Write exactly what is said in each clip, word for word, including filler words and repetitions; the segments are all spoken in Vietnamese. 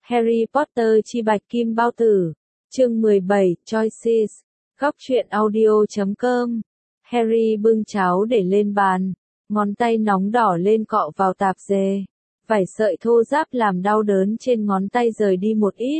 Harry Potter chi bạch kim bao tử. Chương mười bảy, Choices. Góc truyện audio chấm com. Harry bưng cháo để lên bàn, ngón tay nóng đỏ lên cọ vào tạp dề. Vải sợi thô ráp làm đau đớn trên ngón tay rời đi một ít.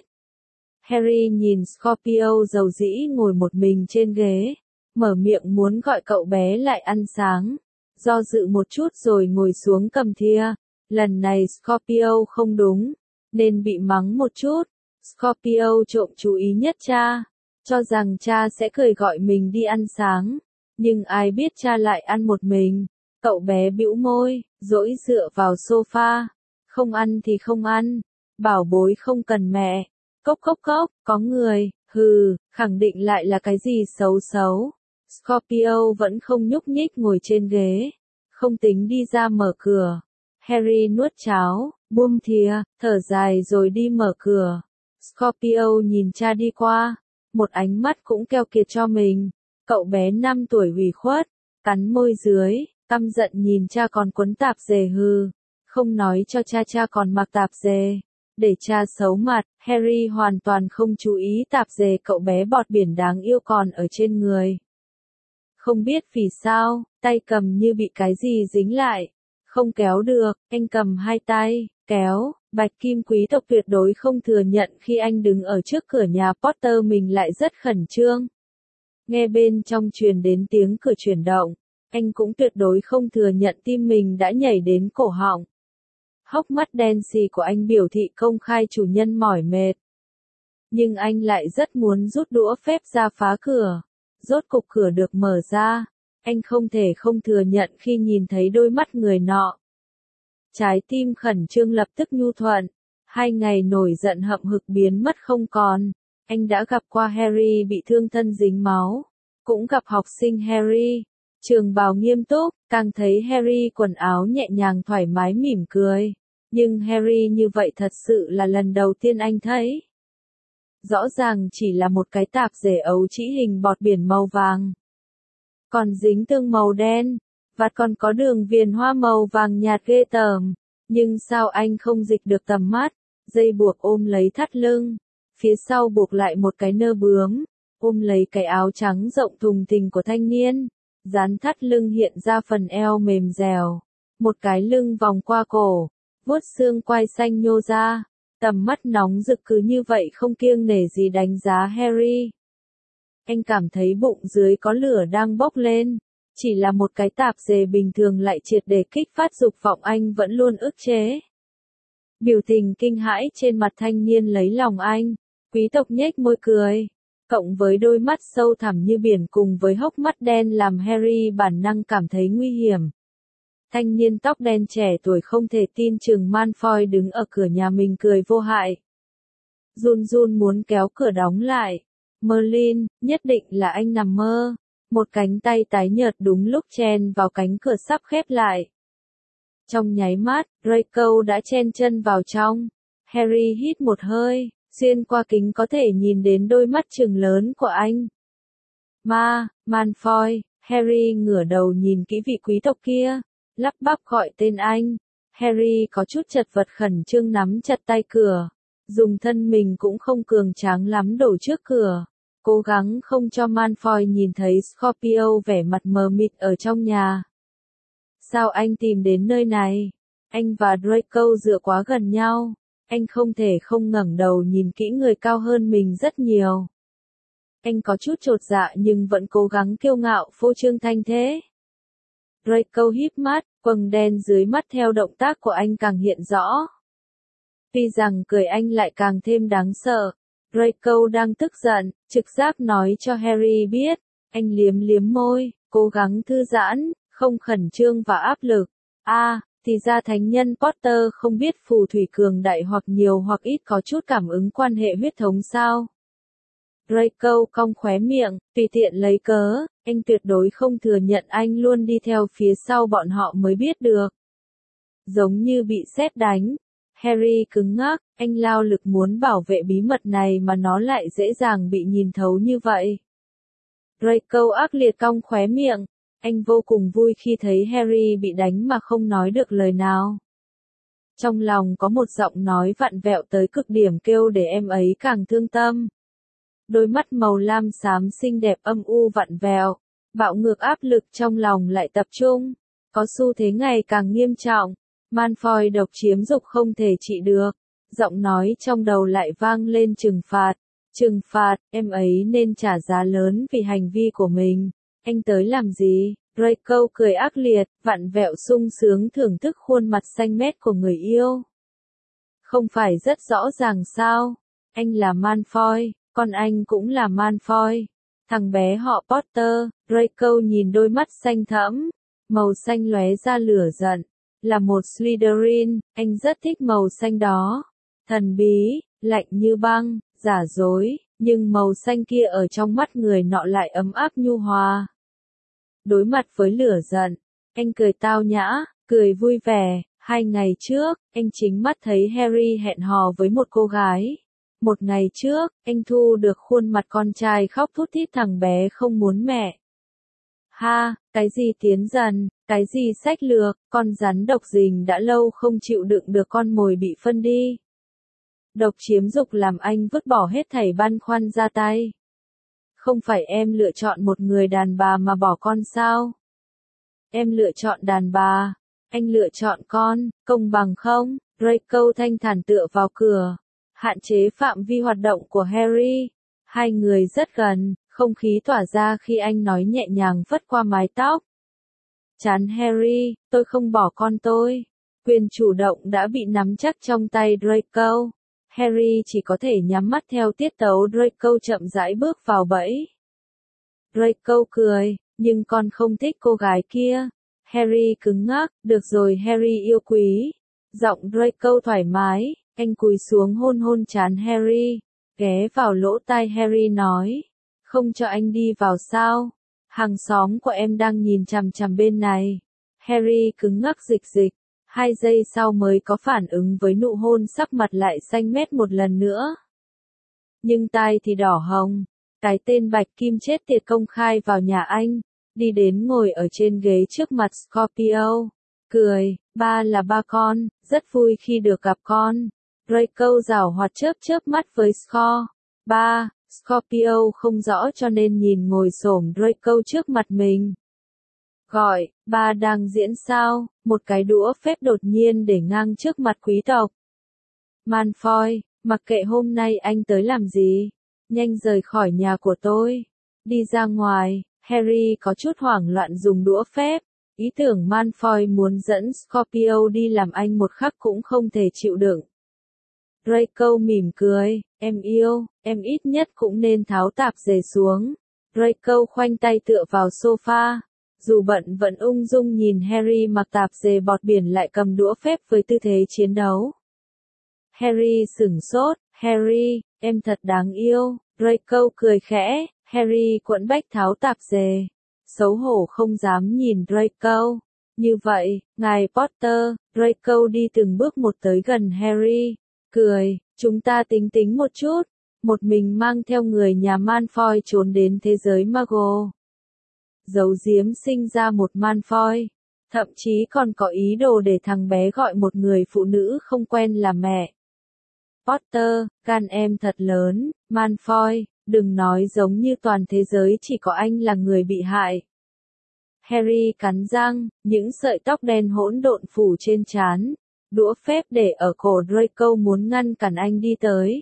Harry nhìn Scorpio dầu dĩ ngồi một mình trên ghế, mở miệng muốn gọi cậu bé lại ăn sáng. Do dự một chút rồi ngồi xuống cầm thìa. Lần này Scorpio không đúng, nên bị mắng một chút. Scorpio trộm chú ý nhất cha, cho rằng cha sẽ cười gọi mình đi ăn sáng. Nhưng ai biết cha lại ăn một mình. Cậu bé bĩu môi, dỗi dựa vào sofa. Không ăn thì không ăn. Bảo bối không cần mẹ. Cốc cốc cốc, có người, hừ, khẳng định lại là cái gì xấu xấu. Scorpio vẫn không nhúc nhích ngồi trên ghế, không tính đi ra mở cửa. Harry nuốt cháo, buông thìa, thở dài rồi đi mở cửa. Scorpio nhìn cha đi qua, một ánh mắt cũng keo kiệt cho mình. Cậu bé năm tuổi ủy khuất, cắn môi dưới, căm giận nhìn cha còn quấn tạp dề hừ, không nói cho cha cha còn mặc tạp dề. Để cha xấu mặt, Harry hoàn toàn không chú ý tạp dề cậu bé bọt biển đáng yêu còn ở trên người. Không biết vì sao, tay cầm như bị cái gì dính lại. Không kéo được, anh cầm hai tay, kéo. Bạch kim quý tộc tuyệt đối không thừa nhận khi anh đứng ở trước cửa nhà Potter mình lại rất khẩn trương. Nghe bên trong truyền đến tiếng cửa chuyển động, anh cũng tuyệt đối không thừa nhận tim mình đã nhảy đến cổ họng. Hốc mắt đen xì của anh biểu thị công khai chủ nhân mỏi mệt. Nhưng anh lại rất muốn rút đũa phép ra phá cửa. Rốt cục cửa được mở ra. Anh không thể không thừa nhận khi nhìn thấy đôi mắt người nọ. Trái tim khẩn trương lập tức nhu thuận. Hai ngày nổi giận hậm hực biến mất không còn. Anh đã gặp qua Harry bị thương thân dính máu. Cũng gặp học sinh Harry. Trường bào nghiêm túc, càng thấy Harry quần áo nhẹ nhàng thoải mái mỉm cười. Nhưng Harry như vậy thật sự là lần đầu tiên anh thấy. Rõ ràng chỉ là một cái tạp dề ấu trĩ hình bọt biển màu vàng. Còn dính tương màu đen, và còn có đường viền hoa màu vàng nhạt ghê tởm. Nhưng sao anh không dịch được tầm mắt? Dây buộc ôm lấy thắt lưng, phía sau buộc lại một cái nơ bướm, ôm lấy cái áo trắng rộng thùng thình của thanh niên. Dán thắt lưng hiện ra phần eo mềm dẻo, một cái lưng vòng qua cổ, vuốt xương quai xanh nhô ra. Tầm mắt nóng rực cứ như vậy không kiêng nể gì đánh giá Harry. Anh cảm thấy bụng dưới có lửa đang bốc lên. Chỉ là một cái tạp dề bình thường lại triệt để kích phát dục vọng anh vẫn luôn ức chế. Biểu tình kinh hãi trên mặt thanh niên lấy lòng anh. Quý tộc nhếch môi cười. Cộng với đôi mắt sâu thẳm như biển cùng với hốc mắt đen làm Harry bản năng cảm thấy nguy hiểm. Thanh niên tóc đen trẻ tuổi không thể tin chừng Malfoy đứng ở cửa nhà mình cười vô hại. Run run muốn kéo cửa đóng lại. Merlin, nhất định là anh nằm mơ. Một cánh tay tái nhợt đúng lúc chen vào cánh cửa sắp khép lại. Trong nháy mắt, Draco đã chen chân vào trong. Harry hít một hơi, xuyên qua kính có thể nhìn đến đôi mắt trừng lớn của anh. Ma, Malfoy, Harry ngửa đầu nhìn kỹ vị quý tộc kia, lắp bắp gọi tên anh. Harry có chút chật vật khẩn trương nắm chặt tay cửa, dùng thân mình cũng không cường tráng lắm đổ trước cửa. Cố gắng không cho Malfoy nhìn thấy Scorpio vẻ mặt mờ mịt ở trong nhà. Sao anh tìm đến nơi này? Anh và Draco dựa quá gần nhau. Anh không thể không ngẩng đầu nhìn kỹ người cao hơn mình rất nhiều. Anh có chút chột dạ nhưng vẫn cố gắng kiêu ngạo phô trương thanh thế. Draco híp mắt, quầng đen dưới mắt theo động tác của anh càng hiện rõ. Tuy rằng cười anh lại càng thêm đáng sợ. Draco đang tức giận, trực giác nói cho Harry biết. Anh liếm liếm môi, cố gắng thư giãn, không khẩn trương và áp lực. A, à, thì ra thánh nhân Potter không biết phù thủy cường đại hoặc nhiều hoặc ít có chút cảm ứng quan hệ huyết thống sao? Draco cong khóe miệng, tùy tiện lấy cớ, anh tuyệt đối không thừa nhận anh luôn đi theo phía sau bọn họ mới biết được. Giống như bị sét đánh. Harry cứng ngắc, anh lao lực muốn bảo vệ bí mật này mà nó lại dễ dàng bị nhìn thấu như vậy. Draco ác liệt cong khóe miệng, anh vô cùng vui khi thấy Harry bị đánh mà không nói được lời nào. Trong lòng có một giọng nói vặn vẹo tới cực điểm kêu để em ấy càng thương tâm. Đôi mắt màu lam xám xinh đẹp âm u vặn vẹo, bạo ngược áp lực trong lòng lại tập trung, có xu thế ngày càng nghiêm trọng. Malfoy độc chiếm dục không thể trị được, giọng nói trong đầu lại vang lên trừng phạt, trừng phạt, em ấy nên trả giá lớn vì hành vi của mình. Anh tới làm gì? Draco cười ác liệt, vặn vẹo sung sướng thưởng thức khuôn mặt xanh mét của người yêu. Không phải rất rõ ràng sao? Anh là Malfoy, con anh cũng là Malfoy. Thằng bé họ Potter, Draco nhìn đôi mắt xanh thẫm, màu xanh lóe ra lửa giận. Là một Slytherin, anh rất thích màu xanh đó. Thần bí, lạnh như băng, giả dối, nhưng màu xanh kia ở trong mắt người nọ lại ấm áp nhu hòa. Đối mặt với lửa giận, anh cười tao nhã, cười vui vẻ. Hai ngày trước, anh chính mắt thấy Harry hẹn hò với một cô gái. Một ngày trước, anh thu được khuôn mặt con trai khóc thút thít thằng bé không muốn mẹ. Ha, cái gì tiến dần, cái gì sách lược, con rắn độc rình đã lâu không chịu đựng được con mồi bị phân đi. Độc chiếm dục làm anh vứt bỏ hết thảy băn khoăn ra tay. Không phải em lựa chọn một người đàn bà mà bỏ con sao? Em lựa chọn đàn bà, anh lựa chọn con, công bằng không? Draco thanh thản tựa vào cửa, hạn chế phạm vi hoạt động của Harry. Hai người rất gần, không khí tỏa ra khi anh nói nhẹ nhàng phất qua mái tóc. Chán Harry, tôi không bỏ con tôi. Quyền chủ động đã bị nắm chắc trong tay Draco. Harry chỉ có thể nhắm mắt theo tiết tấu Draco chậm rãi bước vào bẫy. Draco cười, nhưng con không thích cô gái kia. Harry cứng ngắc, được rồi Harry yêu quý. Giọng Draco thoải mái, anh cúi xuống hôn hôn trán Harry, ghé vào lỗ tai Harry nói, không cho anh đi vào sao? Hàng xóm của em đang nhìn chằm chằm bên này. Harry cứng ngắc dịch dịch, hai giây sau mới có phản ứng với nụ hôn, sắc mặt lại xanh mét một lần nữa. Nhưng tai thì đỏ hồng, cái tên Bạch Kim chết tiệt công khai vào nhà anh, đi đến ngồi ở trên ghế trước mặt Scorpio, cười, ba là ba con, rất vui khi được gặp con. Draco giảo hoạt chớp chớp mắt với Scor. Ba, Scorpio không rõ cho nên nhìn ngồi xổm Draco trước mặt mình. Gọi, ba đang diễn sao? Một cái đũa phép đột nhiên để ngang trước mặt quý tộc. Malfoy, mặc kệ hôm nay anh tới làm gì, nhanh rời khỏi nhà của tôi. Đi ra ngoài, Harry có chút hoảng loạn dùng đũa phép. Ý tưởng Malfoy muốn dẫn Scorpio đi làm anh một khắc cũng không thể chịu đựng. Draco mỉm cười, em yêu, em ít nhất cũng nên tháo tạp dề xuống. Draco khoanh tay tựa vào sofa, dù bận vẫn ung dung nhìn Harry mặc tạp dề bọt biển lại cầm đũa phép với tư thế chiến đấu. Harry sửng sốt, Harry, em thật đáng yêu. Draco cười khẽ, Harry quẫn bách tháo tạp dề, xấu hổ không dám nhìn Draco. Như vậy, ngài Potter, Draco đi từng bước một tới gần Harry, cười, chúng ta tính tính một chút, một mình mang theo người nhà Malfoy trốn đến thế giới Muggle. Giấu giếm sinh ra một Malfoy, thậm chí còn có ý đồ để thằng bé gọi một người phụ nữ không quen là mẹ. Potter, gan em thật lớn, Malfoy, đừng nói giống như toàn thế giới chỉ có anh là người bị hại. Harry cắn răng, những sợi tóc đen hỗn độn phủ trên trán, đũa phép để ở cổ Draco muốn ngăn cản anh đi tới.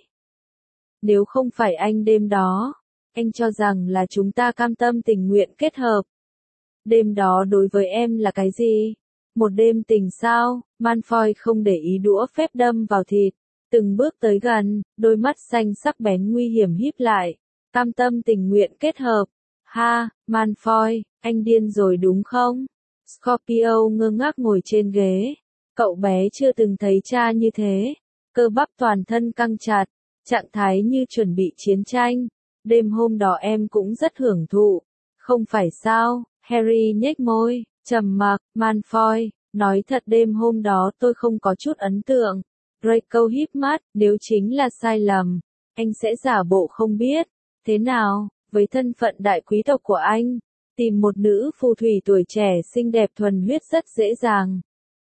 Nếu không phải anh đêm đó, anh cho rằng là chúng ta cam tâm tình nguyện kết hợp. Đêm đó đối với em là cái gì? Một đêm tình sao? Malfoy không để ý đũa phép đâm vào thịt, từng bước tới gần, đôi mắt xanh sắc bén nguy hiểm híp lại, cam tâm tình nguyện kết hợp. Ha, Malfoy, anh điên rồi đúng không? Scorpio ngơ ngác ngồi trên ghế. Cậu bé chưa từng thấy cha như thế, cơ bắp toàn thân căng chặt, trạng thái như chuẩn bị chiến tranh. Đêm hôm đó em cũng rất hưởng thụ, không phải sao? Harry nhếch môi, trầm mặc. Malfoy, nói thật đêm hôm đó tôi không có chút ấn tượng. Draco híp mắt, nếu chính là sai lầm, anh sẽ giả bộ không biết. Thế nào, với thân phận đại quý tộc của anh, tìm một nữ phù thủy tuổi trẻ xinh đẹp thuần huyết rất dễ dàng.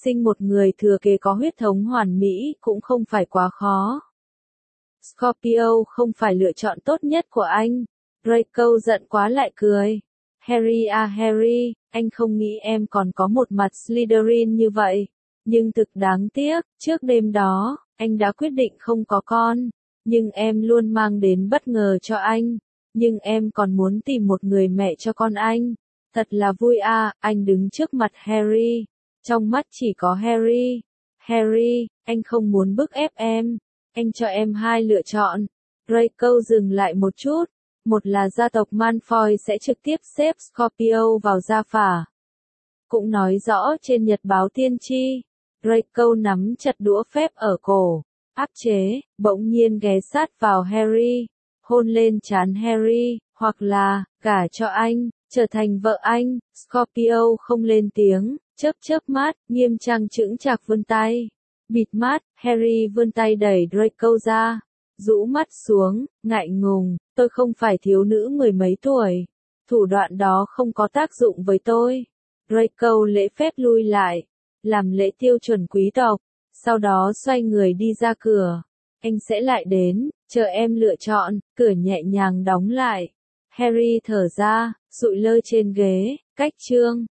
sinh một người thừa kế có huyết thống hoàn mỹ cũng không phải quá khó. Scorpio không phải lựa chọn tốt nhất của anh. Draco giận quá lại cười. Harry à Harry, anh không nghĩ em còn có một mặt Slytherin như vậy. Nhưng thực đáng tiếc, trước đêm đó, anh đã quyết định không có con. Nhưng em luôn mang đến bất ngờ cho anh. Nhưng em còn muốn tìm một người mẹ cho con anh. Thật là vui à, anh đứng trước mặt Harry. Trong mắt chỉ có Harry. Harry, anh không muốn bức ép em. Anh cho em hai lựa chọn. Draco dừng lại một chút. Một là gia tộc Malfoy sẽ trực tiếp xếp Scorpio vào gia phả. Cũng nói rõ trên nhật báo tiên tri. Draco nắm chặt đũa phép ở cổ. Áp chế, bỗng nhiên ghé sát vào Harry. Hôn lên trán Harry, hoặc là, gả cho anh, trở thành vợ anh. Scorpio không lên tiếng, chớp chớp mắt, nghiêm trang chững chạc vươn tay. Bịt mắt, Harry vươn tay đẩy Draco ra. Rũ mắt xuống, ngại ngùng, tôi không phải thiếu nữ mười mấy tuổi. Thủ đoạn đó không có tác dụng với tôi. Draco lễ phép lui lại, làm lễ tiêu chuẩn quý tộc, sau đó xoay người đi ra cửa. Anh sẽ lại đến, chờ em lựa chọn, cửa nhẹ nhàng đóng lại. Harry thở ra, sụi lơ trên ghế, cách chương.